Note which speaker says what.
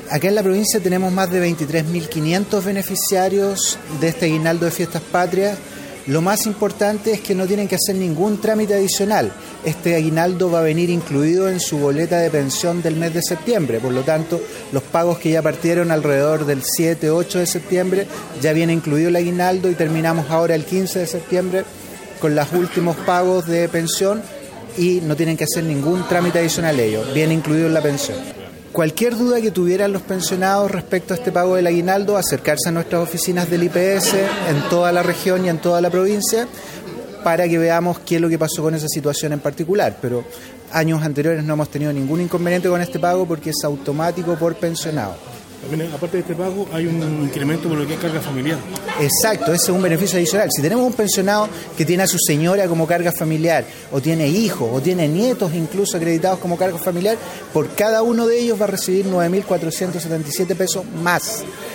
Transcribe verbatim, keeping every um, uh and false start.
Speaker 1: Acá en la provincia tenemos más de veintitrés mil quinientos beneficiarios de este aguinaldo de Fiestas Patrias. Lo más importante es que no tienen que hacer ningún trámite adicional. Este aguinaldo va a venir incluido en su boleta de pensión del mes de septiembre. Por lo tanto, los pagos que ya partieron alrededor del siete, ocho de septiembre, ya viene incluido el aguinaldo y terminamos ahora el quince de septiembre con los últimos pagos de pensión y no tienen que hacer ningún trámite adicional ellos. Viene incluido en la pensión. Cualquier duda que tuvieran los pensionados respecto a este pago del aguinaldo, acercarse a nuestras oficinas del I P S en toda la región y en toda la provincia para que veamos qué es lo que pasó con esa situación en particular. Pero años anteriores no hemos tenido ningún inconveniente con este pago porque es automático por pensionado.
Speaker 2: También, aparte de este pago, hay un incremento por lo que es carga familiar.
Speaker 1: Exacto, ese es un beneficio adicional. Si tenemos un pensionado que tiene a su señora como carga familiar, o tiene hijos, o tiene nietos incluso acreditados como carga familiar, por cada uno de ellos va a recibir nueve mil cuatrocientos setenta y siete pesos más.